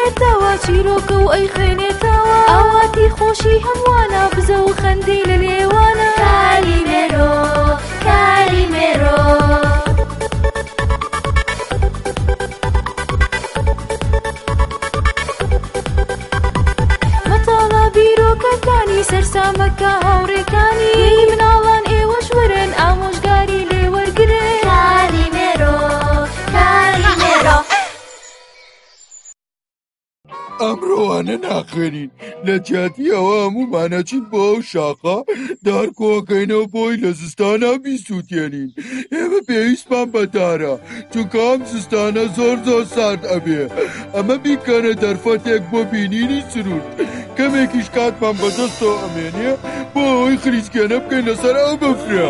کردەوە چیرۆکە و ئەی خوێنێتەوە ئاواتی خۆشی هەموانە بزە و خەندەی لە لێوانە کالیمێرۆ کالیمێرۆ مەتاڵە بیرۆکەکانی سەرسامەکە هاوڕێکانی مناڵان ئێوەش وەرن ئامۆژگاری لێ وەرگرن کالیمێرۆ کالیمێرۆ ئەمڕۆوانە ناخوێنین لە جیاتی ئەوە هەموومانەچین بۆ ئەو شاخە دارکۆکەینەوە بۆی لە زستانە بیسووتێنین ئێمە پێویستمان بەدارە چونکە ئەم زستانە زۆر سارد ئەبێ ئەمە بیکەنە دەرفەتێک بۆ بینینی سروود کەمێکیش کاتمان بەدەستەوە ئەمێنێ بۆ ئەوەی خریسکێنە بکەین لەسەر ئەو بەفرە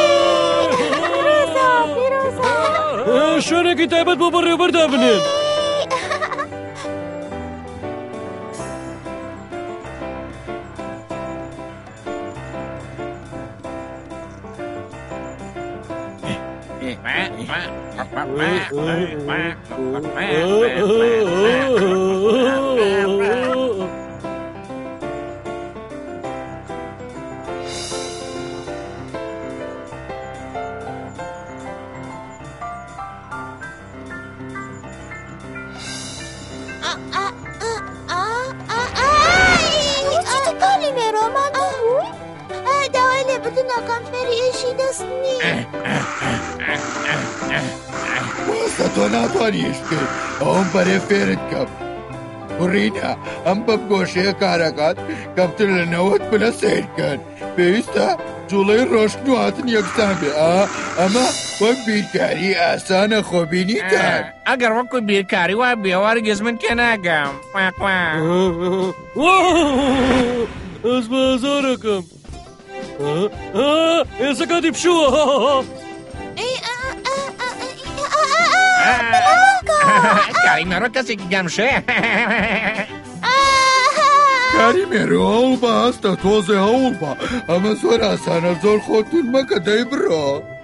شوێنێکی تایبەت بۆ بەڕێوەبەردا بنێن وەستە تۆ ناتوانیش کرد ئەوم بەرێ فێرت کەم بڕینە ئەم بەم گۆشەیە کارەکات کەمتر لە 90 پلە سیرکەن پێویستە جوڵەی ڕۆشن و هاتن یەکسان بێ ئەمە وەک بیرکاری ئاسانە خۆبینیتان ئەگەر وەکو بیرکاری وا بێوەرگیز من تێ ناگەم ئەس بەزۆرەکەم ئێستا کاتی پشووە کاریمێرۆ کەسێکی گەمشەیە کاریمێرۆ هەوڵ بە هەستە تۆزێ هەوڵ بە ئەمە زۆر ئاسانە زۆر خۆتون مەکە دەی بڕۆ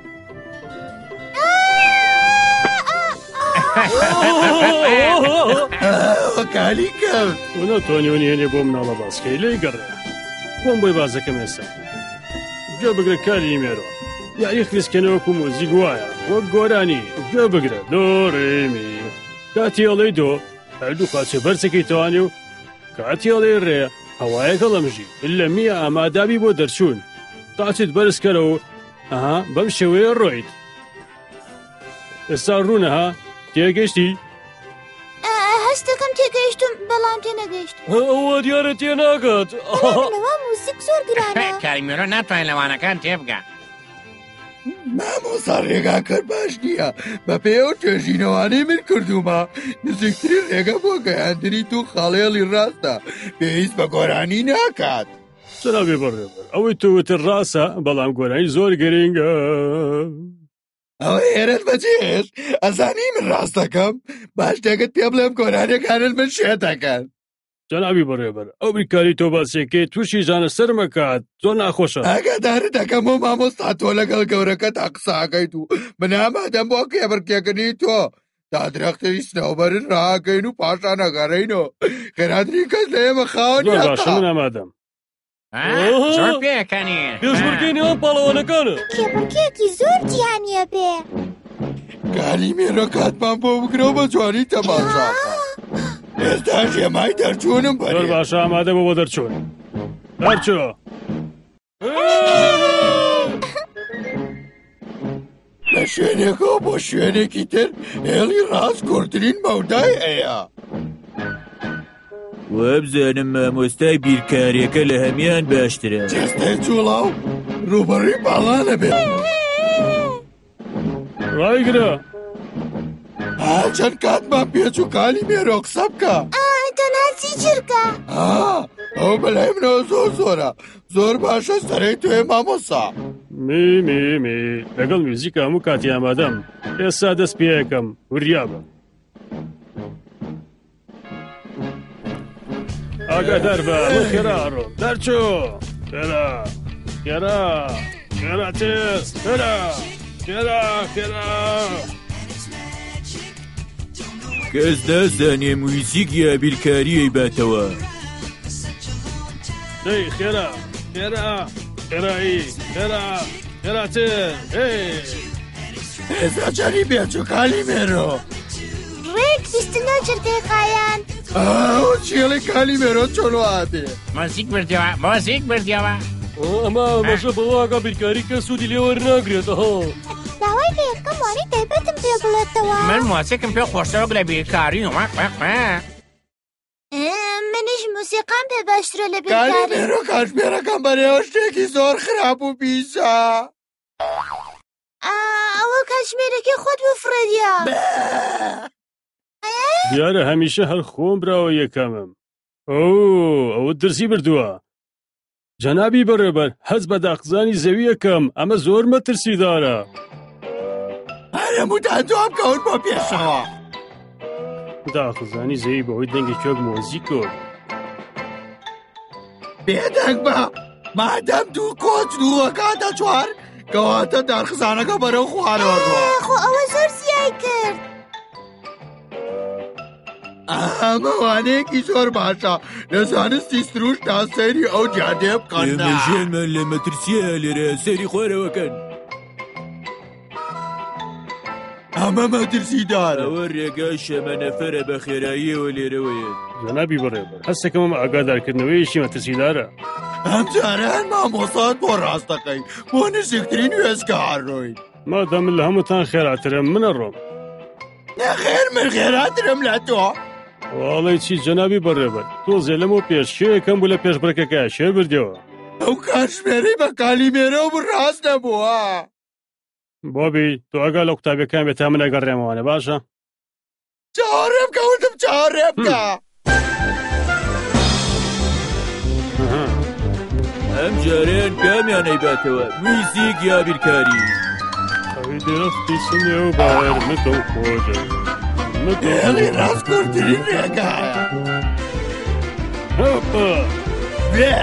وەکالی کەوت ناتوانیوەنی هێنێ بۆ مناڵە باسکەی لێی گەڕێ بۆم بۆی بازەکەم ئێستا گوێ بگرە کاریمێرۆ یاری خلیسکێنەوەکو مۆزیک وایە وەک گۆرانی گوێ بگرە دۆ ڕێمی کاتی هەڵەی دۆ هەردوو قاچە بەرزەکەی توانێ و کاتی هەڵەی ڕێ هەوایەکە لەمژی لە میە ئامادابی بۆ دەرچوون قاچت بەرزکەرەوە ئەها بەم شێوەیە ڕۆیت ئێستا ڕوونەها تێگەشتی هەستەکەم تێگەیشتم بەڵام تێنەگەیشت ئەوە دیارە تێناگات لەوە موزیک زۆر گرانە کاریمێرۆ ناتوانێت لەوانەکان تێبگا مامۆستا ڕێگاکەر باش نییە بە پێ ئەو توێژینەوانەی من کردومە نزیکترین ڕێگە بۆ گەیاندنی تو خاڵێڵی ڕاستە پێویست بە گۆرانی ناکات جەنابێ بەڕێوەبەر ئەوەی تۆوتر ڕاستە بەڵام گۆرانی زۆر گرنگە ئەوە ئێرەت بەجێش ئەزانی من ڕاستەکەم باش دەگەت پێ بڵێم گۆرانەکانت من شێتەکەن جەنابی بەڕێوەبەر ئەو بیرکاری تۆ باسیەکەی تووشی ژانە سەرمەکات زۆر ناخۆشە ئاگادارت دەکەم و مامۆستا تۆ لەگەڵ گەورەکە تا قساکەیت و من ئامادەم بۆ کێبڕکێکردنی تۆ تا درەختەی سنەوبەرن ڕاکەین و پاشان نەگەڕێینەوە خێراترین کەس لە ئێمە خاوەنی زۆر باشە من ئامادەم زۆر پێکەنی پێشبڕکێنی ئەم پاڵەوانەکانە کێبڕکێکی زۆر جیهانیە بێ کالیمێرۆ کاتمان بۆ بگرەوە بە جوانی تەماشاکە ئێستا ژێمای دەرچوونم زۆر باشە ئامادە بۆ دەرچوون دەرچوو لە شوێنێکەوە بۆ شوێنێکی تر هێڵی ڕاست کورتترین مەودای ئەیە وەبزانم مامۆستای بیرکاریەکە لە هەمیان باشترە جێستەی جوڵاو ڕوبەڕی باڵانە بێت ڕایگرە چەند کاتمان پێچ و کالیمێرۆ قسە بکە تەناچی چرکە ئەو بەلای منەوە زۆر زۆرە زۆر باشە سەرەی توێ مامۆستا می لەگەڵ میوزیکە هەموو کاتی ئامادەم ئێستا دەست پێیەکەم وریا بە ئاگادار بە خێرا ڕۆم دەرچوو خێرا تێست خێرا کەس نازانێ موزیک یا بیرکاریەی باتەوە. دەی خێرا خێرایی خێراتر ئێستا چەری بێچوو کالیمێرۆ ڕێک بیستنەوە چرکەی قایان چێڵی کالیمێرۆ چۆنۆ هاتێ مۆزیک بردیەوە ئەمە مەشە بەواگە بیرکاری کە سوودی لێ وەرناگرێتەوە. داوای لە یەکەم وانی تایبەتم پێ بڵێتەوە من مۆزیکم پێ خۆشەوە لە بیرکاری منیش موسیقام پێ باشترە لە بیرکاری. کالیمێرۆ کاتژمێرەکەم بەرێوە شتێکی زۆر خراپ و پیسە. ئەوە کاتژمێرەکەی خۆت بفڕێدیە. دیارە هەمیشە هەر خۆم براوە یەکەمم. ئەوە درسی بردووە. جەنابی بەڕێبەر هەز بە داخزانی زەوی یەکەم ئەمە زۆر مەترسیدارە. هەرەمووتان دوام کەون بۆ پێشەوە. داخزانی زەوی بەهۆی دەنگی کۆک مۆزیکۆ. بێدەنگ بە مادەم دوو کۆچ دووەکاتە چوار کەواتە دارخزانەکە بەرەو خوارەوە ڕۆ. خۆ ئەوە زۆر زیای کرد. ئەمە وانەیەکی زۆر باشە لە زانستی سروش تا سەیری ئەو جادێ بکەن. ئێمە ژێرمان لە مەترسیە لێرە سەیری خوارەوەکەن. ئەمە مەترسیدارە. ئەوە ڕێگای شەمەنەفەرە بە خێراییەوە لێرەوەیە. جەنابی بەڕێبەر هەستەکەم ئەمە ئاگادارکردنەوەیشی مەترسیدارە. ئەم جاران مامۆسات بۆ ڕاستەکەی بۆ نزیکترین وێستگە هەڕۆین. مادام من لە هەمووتان خێراترم منە ڕۆم. نەخێر من خێراترم لە تۆ. واڵی چی جەنابی بەڕێبەر تۆزێ لەمەوە پێش شێیەکەم بوو لە پێشبڕکەکە شێ بردەوە. ئەو کاتژمێرەی بە کالیمێرە و ڕاست نەبووە. بۆبی تۆ ئەگا لە قوتابیەکان بێت تا من ئەگەڕێمەوانە باشە؟ چاوەڕێ بکە وتم چاوەڕێ بکە. ئەم جارێن کامیانەی باتەوە موزیک یا بیرکاری؟ ئەوی درەختی سنێ و باوەر متم خۆشە هێڵی ڕاستکۆرترین ڕێگایە. بێ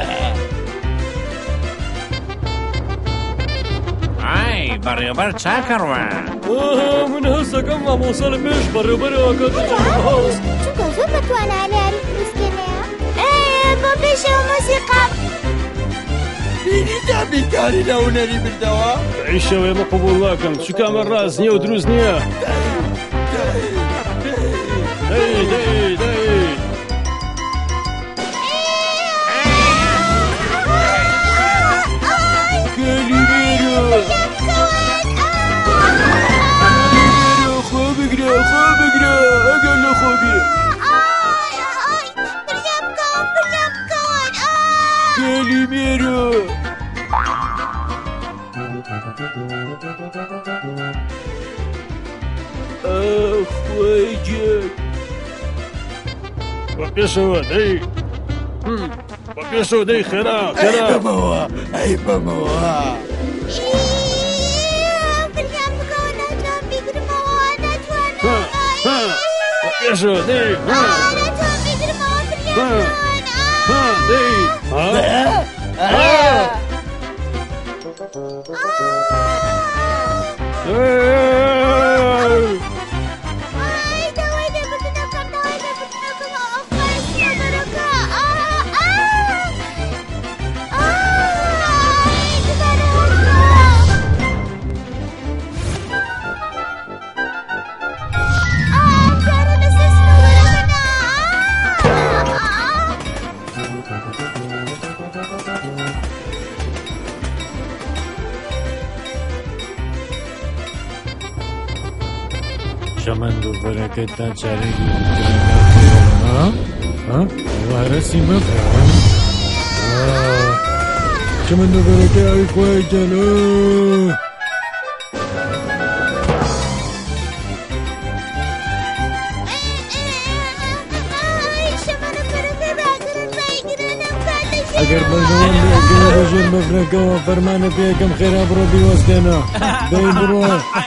ئای بەڕێوەبەر چاکەڕوە من هەستەکەم مامۆسا لە پێش بەڕێوەبەرەوەکە هەست چونکە زۆر بەتوانە لاری خستێنەیە. بۆ پێشەوە مۆسیقام. بینیدا بیرکاری لە هونەری بردەوە. ئیشەوە ئێمە قبوڵ ناکەم چونکە ئەمە ڕاست نییە و دروست نییە. خۆ بگرە ئەگەر لە خۆ بێ کالیمێرۆ خۆی گێر بە پێشەوە دەی بە پێشەوە دەی خێرا ئەی بەمەوە پێشەوە دەی شەمەندۆڤەرەکەتان چارەی هەرەسی مەکە شەمەندۆڤەرەکە ئەوی خۆی جەلۆ ئەگەر بەژەوەن بەژێر بەفرەکەەوە فەرمانە پێیەکەم خێرا بڕۆ بیوەستێنە دەی بڕۆ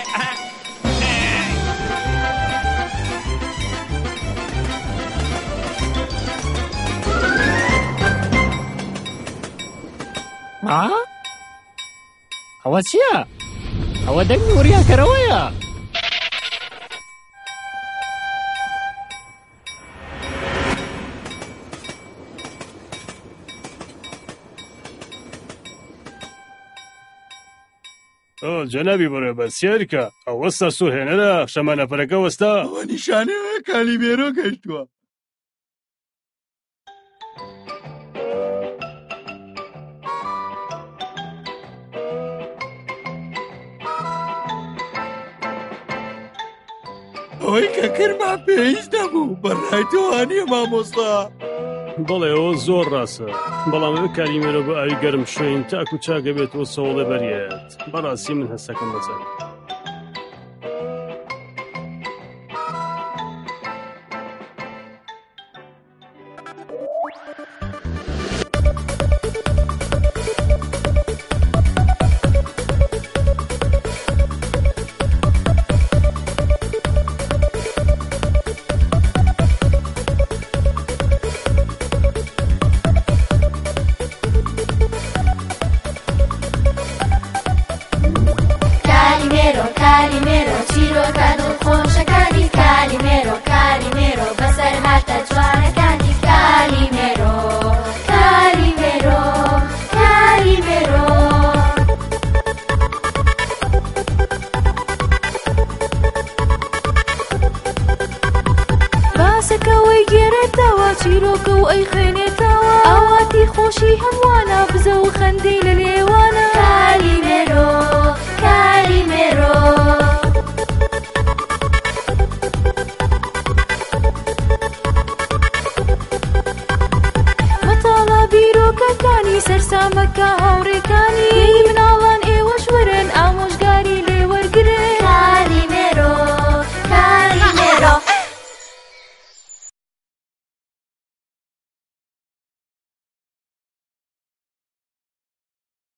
ئەوە چییە؟ ئەوە دەنگی وریاکەرەوەیە جەنابی بەڕێبەر سێرکە ئەو وەستە سوور هێنەرە شەمانەپەرەکە وەستا ئەوە نیشانەیە کالیمێرۆ گەشتووە. ئەوەی کە کرمان پێویست نەبوو بەڕای تۆوانیە مامۆستا. بەڵێ ئەوە زۆر ڕاستە، بەڵام ئەوە کالیمێرۆ بە ئاوی گەرم شوێن تاک و چاکە بێتەوە سەوڵە بەریێت. بەڕاستی من هەستەکەم بەسەر. کالیمێرۆ چیرۆکە دڵخۆشەکانی کالیمێرۆ بەسەر هاتە جوانەکانی کالیمێرۆ باسەکەوەی گێرێتەوە چیرۆکە و ئەی خوێنێتەوە ئاواتی خۆشی هەموانە بزە و خەندەی لە لێوانە کالیمێرۆ